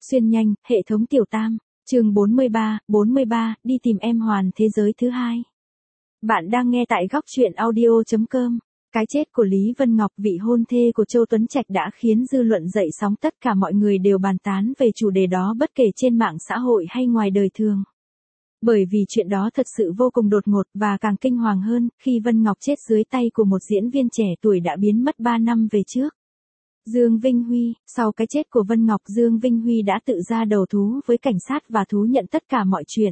Xuyên nhanh, hệ thống tiểu tam, chương 43, đi tìm em hoàn thế giới thứ hai. Bạn đang nghe tại góc truyện audio.com. Cái chết của Lý Vân Ngọc, vị hôn thê của Châu Tuấn Trạch, đã khiến dư luận dậy sóng, tất cả mọi người đều bàn tán về chủ đề đó bất kể trên mạng xã hội hay ngoài đời thường. Bởi vì chuyện đó thật sự vô cùng đột ngột và càng kinh hoàng hơn khi Vân Ngọc chết dưới tay của một diễn viên trẻ tuổi đã biến mất 3 năm về trước. Dương Vinh Huy. Sau cái chết của Vân Ngọc, Dương Vinh Huy đã tự ra đầu thú với cảnh sát và thú nhận tất cả mọi chuyện.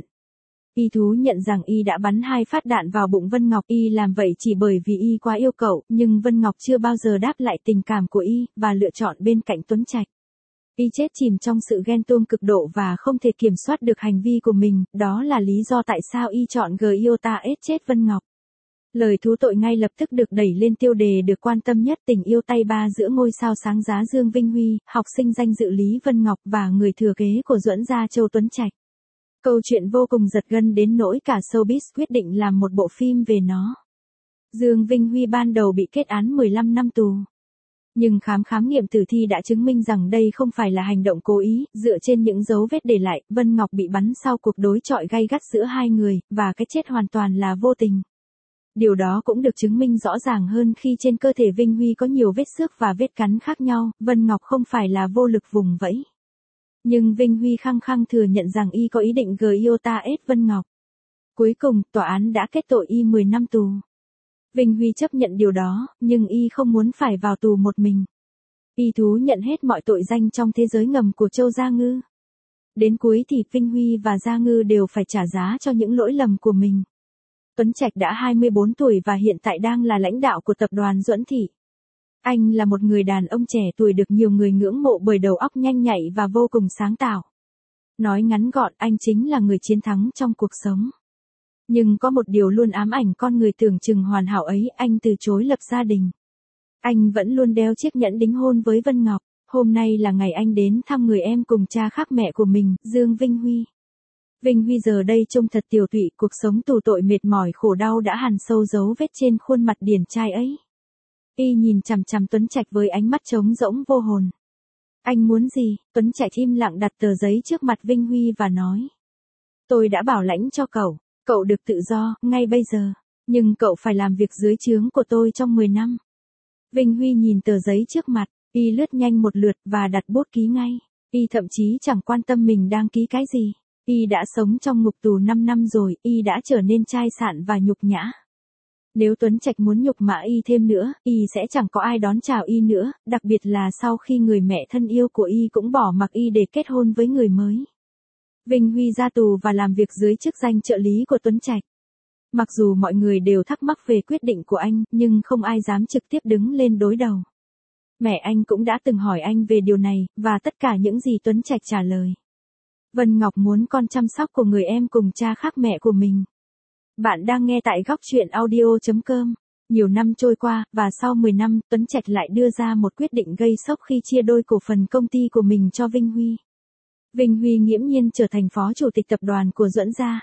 Y thú nhận rằng y đã bắn 2 phát đạn vào bụng Vân Ngọc. Y làm vậy chỉ bởi vì y quá yêu cậu, nhưng Vân Ngọc chưa bao giờ đáp lại tình cảm của y, và lựa chọn bên cạnh Tuấn Trạch. Y chết chìm trong sự ghen tuông cực độ và không thể kiểm soát được hành vi của mình, đó là lý do tại sao y chọn Giota S chết Vân Ngọc. Lời thú tội ngay lập tức được đẩy lên tiêu đề được quan tâm nhất, tình yêu tay ba giữa ngôi sao sáng giá Dương Vinh Huy, học sinh danh dự Lý Vân Ngọc và người thừa kế của Duẫn gia Châu Tuấn Trạch. Câu chuyện vô cùng giật gân đến nỗi cả showbiz quyết định làm một bộ phim về nó. Dương Vinh Huy ban đầu bị kết án 15 năm tù. Nhưng khám nghiệm tử thi đã chứng minh rằng đây không phải là hành động cố ý, dựa trên những dấu vết để lại, Vân Ngọc bị bắn sau cuộc đối chọi gay gắt giữa hai người, và cái chết hoàn toàn là vô tình. Điều đó cũng được chứng minh rõ ràng hơn khi trên cơ thể Vinh Huy có nhiều vết xước và vết cắn khác nhau, Vân Ngọc không phải là vô lực vùng vẫy. Nhưng Vinh Huy khăng khăng thừa nhận rằng y có ý định Giota S Vân Ngọc. Cuối cùng, tòa án đã kết tội y 10 năm tù. Vinh Huy chấp nhận điều đó, nhưng y không muốn phải vào tù một mình. Y thú nhận hết mọi tội danh trong thế giới ngầm của Châu Gia Ngư. Đến cuối thì Vinh Huy và Gia Ngư đều phải trả giá cho những lỗi lầm của mình. Tuấn Trạch đã 24 tuổi và hiện tại đang là lãnh đạo của tập đoàn Duẫn Thị. Anh là một người đàn ông trẻ tuổi được nhiều người ngưỡng mộ bởi đầu óc nhanh nhạy và vô cùng sáng tạo. Nói ngắn gọn, anh chính là người chiến thắng trong cuộc sống. Nhưng có một điều luôn ám ảnh con người tưởng chừng hoàn hảo ấy, anh từ chối lập gia đình. Anh vẫn luôn đeo chiếc nhẫn đính hôn với Vân Ngọc. Hôm nay là ngày anh đến thăm người em cùng cha khác mẹ của mình, Dương Vinh Huy. Vinh Huy giờ đây trông thật tiều tụy, cuộc sống tù tội mệt mỏi khổ đau đã hằn sâu dấu vết trên khuôn mặt điển trai ấy. Y nhìn chằm chằm Tuấn Trạch với ánh mắt trống rỗng vô hồn. Anh muốn gì? Tuấn Trạch im lặng đặt tờ giấy trước mặt Vinh Huy và nói. Tôi đã bảo lãnh cho cậu được tự do, ngay bây giờ. Nhưng cậu phải làm việc dưới trướng của tôi trong 10 năm. Vinh Huy nhìn tờ giấy trước mặt, y lướt nhanh một lượt và đặt bút ký ngay. Y thậm chí chẳng quan tâm mình đang ký cái gì. Y đã sống trong ngục tù 5 năm rồi, y đã trở nên chai sạn và nhục nhã. Nếu Tuấn Trạch muốn nhục mạ y thêm nữa, y sẽ chẳng có ai đón chào y nữa, đặc biệt là sau khi người mẹ thân yêu của y cũng bỏ mặc y để kết hôn với người mới. Vinh Huy ra tù và làm việc dưới chức danh trợ lý của Tuấn Trạch. Mặc dù mọi người đều thắc mắc về quyết định của anh, nhưng không ai dám trực tiếp đứng lên đối đầu. Mẹ anh cũng đã từng hỏi anh về điều này, và tất cả những gì Tuấn Trạch trả lời. Vân Ngọc muốn con chăm sóc của người em cùng cha khác mẹ của mình. Bạn đang nghe tại góc truyện audio.com. Nhiều năm trôi qua, và sau 10 năm, Tuấn Trạch lại đưa ra một quyết định gây sốc khi chia đôi cổ phần công ty của mình cho Vinh Huy. Vinh Huy nghiễm nhiên trở thành phó chủ tịch tập đoàn của Duẫn gia.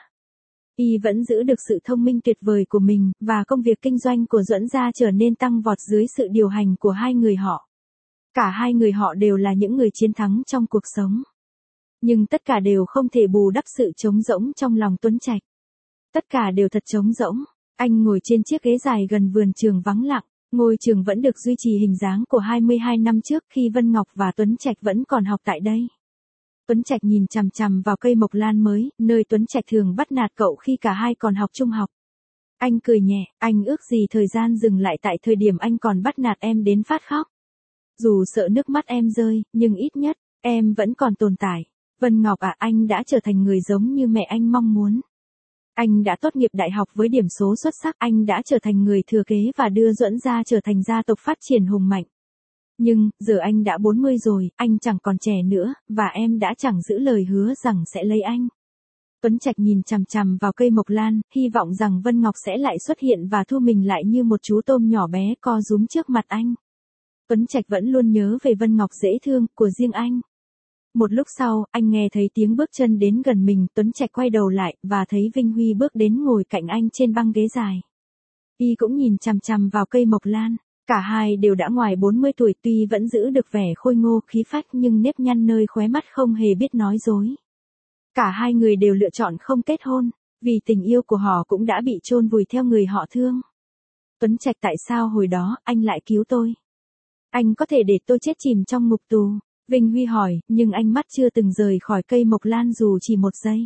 Y vẫn giữ được sự thông minh tuyệt vời của mình, và công việc kinh doanh của Duẫn gia trở nên tăng vọt dưới sự điều hành của hai người họ. Cả hai người họ đều là những người chiến thắng trong cuộc sống. Nhưng tất cả đều không thể bù đắp sự trống rỗng trong lòng Tuấn Trạch. Tất cả đều thật trống rỗng. Anh ngồi trên chiếc ghế dài gần vườn trường vắng lặng. Ngôi trường vẫn được duy trì hình dáng của 22 năm trước khi Vân Ngọc và Tuấn Trạch vẫn còn học tại đây. Tuấn Trạch nhìn chằm chằm vào cây mộc lan mới, nơi Tuấn Trạch thường bắt nạt cậu khi cả hai còn học trung học. Anh cười nhẹ, anh ước gì thời gian dừng lại tại thời điểm anh còn bắt nạt em đến phát khóc. Dù sợ nước mắt em rơi, nhưng ít nhất, em vẫn còn tồn tại. Vân Ngọc à, anh đã trở thành người giống như mẹ anh mong muốn. Anh đã tốt nghiệp đại học với điểm số xuất sắc, anh đã trở thành người thừa kế và đưa Duẫn gia trở thành gia tộc phát triển hùng mạnh. Nhưng, giờ anh đã 40 rồi, anh chẳng còn trẻ nữa, và em đã chẳng giữ lời hứa rằng sẽ lấy anh. Tuấn Trạch nhìn chằm chằm vào cây mộc lan, hy vọng rằng Vân Ngọc sẽ lại xuất hiện và thu mình lại như một chú tôm nhỏ bé co rúm trước mặt anh. Tuấn Trạch vẫn luôn nhớ về Vân Ngọc dễ thương, của riêng anh. Một lúc sau, anh nghe thấy tiếng bước chân đến gần mình, Tuấn Trạch quay đầu lại, và thấy Vinh Huy bước đến ngồi cạnh anh trên băng ghế dài. Y cũng nhìn chằm chằm vào cây mộc lan. Cả hai đều đã ngoài 40 tuổi, tuy vẫn giữ được vẻ khôi ngô khí phách nhưng nếp nhăn nơi khóe mắt không hề biết nói dối. Cả hai người đều lựa chọn không kết hôn, vì tình yêu của họ cũng đã bị chôn vùi theo người họ thương. Tuấn Trạch, tại sao hồi đó anh lại cứu tôi? Anh có thể để tôi chết chìm trong ngục tù? Vinh Huy hỏi, nhưng ánh mắt chưa từng rời khỏi cây mộc lan dù chỉ một giây.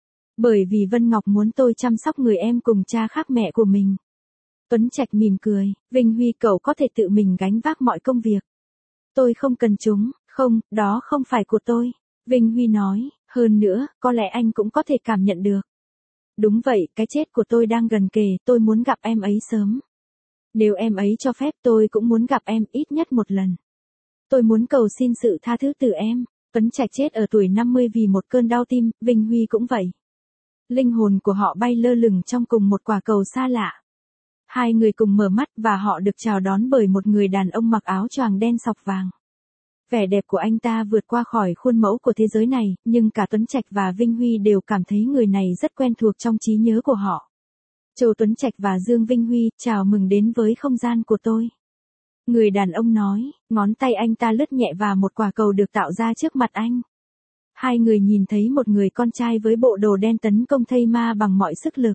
Bởi vì Vân Ngọc muốn tôi chăm sóc người em cùng cha khác mẹ của mình. Tuấn Trạch mỉm cười, Vinh Huy, cậu có thể tự mình gánh vác mọi công việc. Tôi không cần chúng, không, đó không phải của tôi. Vinh Huy nói, hơn nữa, có lẽ anh cũng có thể cảm nhận được. Đúng vậy, cái chết của tôi đang gần kề, tôi muốn gặp em ấy sớm. Nếu em ấy cho phép tôi cũng muốn gặp em ít nhất một lần. Tôi muốn cầu xin sự tha thứ từ em. Tuấn Trạch chết ở tuổi 50 vì một cơn đau tim, Vinh Huy cũng vậy. Linh hồn của họ bay lơ lửng trong cùng một quả cầu xa lạ. Hai người cùng mở mắt và họ được chào đón bởi một người đàn ông mặc áo choàng đen sọc vàng. Vẻ đẹp của anh ta vượt qua khỏi khuôn mẫu của thế giới này, nhưng cả Tuấn Trạch và Vinh Huy đều cảm thấy người này rất quen thuộc trong trí nhớ của họ. Châu Tuấn Trạch và Dương Vinh Huy, chào mừng đến với không gian của tôi. Người đàn ông nói, ngón tay anh ta lướt nhẹ vào một quả cầu được tạo ra trước mặt anh. Hai người nhìn thấy một người con trai với bộ đồ đen tấn công thây ma bằng mọi sức lực.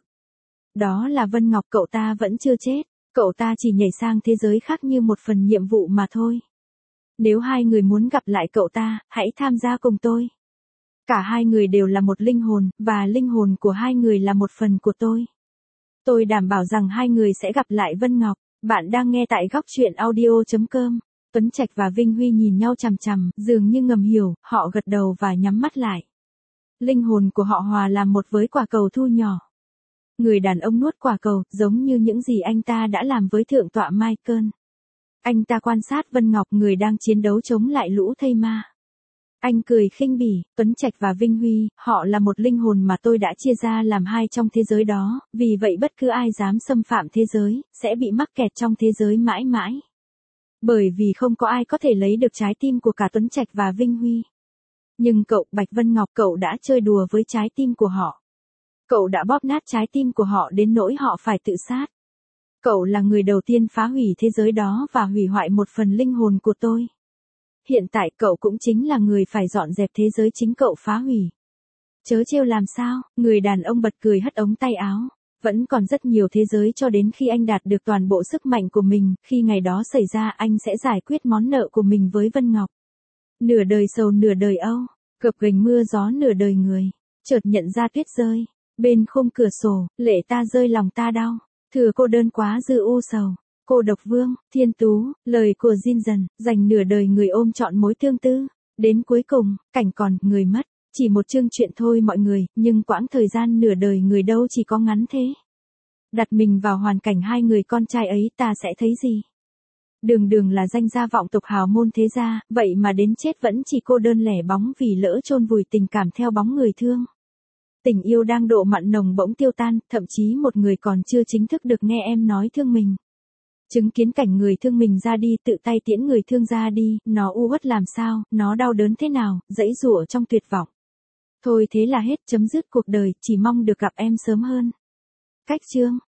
Đó là Vân Ngọc, cậu ta vẫn chưa chết, cậu ta chỉ nhảy sang thế giới khác như một phần nhiệm vụ mà thôi. Nếu hai người muốn gặp lại cậu ta, hãy tham gia cùng tôi. Cả hai người đều là một linh hồn, và linh hồn của hai người là một phần của tôi. Tôi đảm bảo rằng hai người sẽ gặp lại Vân Ngọc. Bạn đang nghe tại góc truyện audio.com. Tuấn Trạch và Vinh Huy nhìn nhau chằm chằm, dường như ngầm hiểu, họ gật đầu và nhắm mắt lại. Linh hồn của họ hòa làm một với quả cầu thu nhỏ. Người đàn ông nuốt quả cầu, giống như những gì anh ta đã làm với thượng tọa Michael. Anh ta quan sát Vân Ngọc, người đang chiến đấu chống lại lũ thây ma. Anh cười khinh bỉ, Tuấn Trạch và Vinh Huy, họ là một linh hồn mà tôi đã chia ra làm hai trong thế giới đó, vì vậy bất cứ ai dám xâm phạm thế giới, sẽ bị mắc kẹt trong thế giới mãi mãi. Bởi vì không có ai có thể lấy được trái tim của cả Tuấn Trạch và Vinh Huy. Nhưng cậu, Bạch Vân Ngọc, cậu đã chơi đùa với trái tim của họ. Cậu đã bóp nát trái tim của họ đến nỗi họ phải tự sát. Cậu là người đầu tiên phá hủy thế giới đó và hủy hoại một phần linh hồn của tôi. Hiện tại cậu cũng chính là người phải dọn dẹp thế giới chính cậu phá hủy. Chớ trêu làm sao, người đàn ông bật cười hất ống tay áo. Vẫn còn rất nhiều thế giới cho đến khi anh đạt được toàn bộ sức mạnh của mình, khi ngày đó xảy ra anh sẽ giải quyết món nợ của mình với Vân Ngọc. Nửa đời sầu nửa đời âu, gập ghềnh mưa gió nửa đời người, chợt nhận ra tuyết rơi. Bên khung cửa sổ, lệ ta rơi lòng ta đau, thừa cô đơn quá dư u sầu. Cô độc vương, thiên tú, lời của Jin dần, dành nửa đời người ôm trọn mối thương tư. Đến cuối cùng, cảnh còn, người mất. Chỉ một chương chuyện thôi mọi người, nhưng quãng thời gian nửa đời người đâu chỉ có ngắn thế. Đặt mình vào hoàn cảnh hai người con trai ấy ta sẽ thấy gì? Đường Đường là danh gia vọng tộc hào môn thế gia, vậy mà đến chết vẫn chỉ cô đơn lẻ bóng vì lỡ chôn vùi tình cảm theo bóng người thương. Tình yêu đang độ mặn nồng bỗng tiêu tan, thậm chí một người còn chưa chính thức được nghe em nói thương mình. Chứng kiến cảnh người thương mình ra đi, tự tay tiễn người thương ra đi, nó u uất làm sao, nó đau đớn thế nào, giãy giụa trong tuyệt vọng. Thôi thế là hết, chấm dứt cuộc đời, chỉ mong được gặp em sớm hơn. Cách chương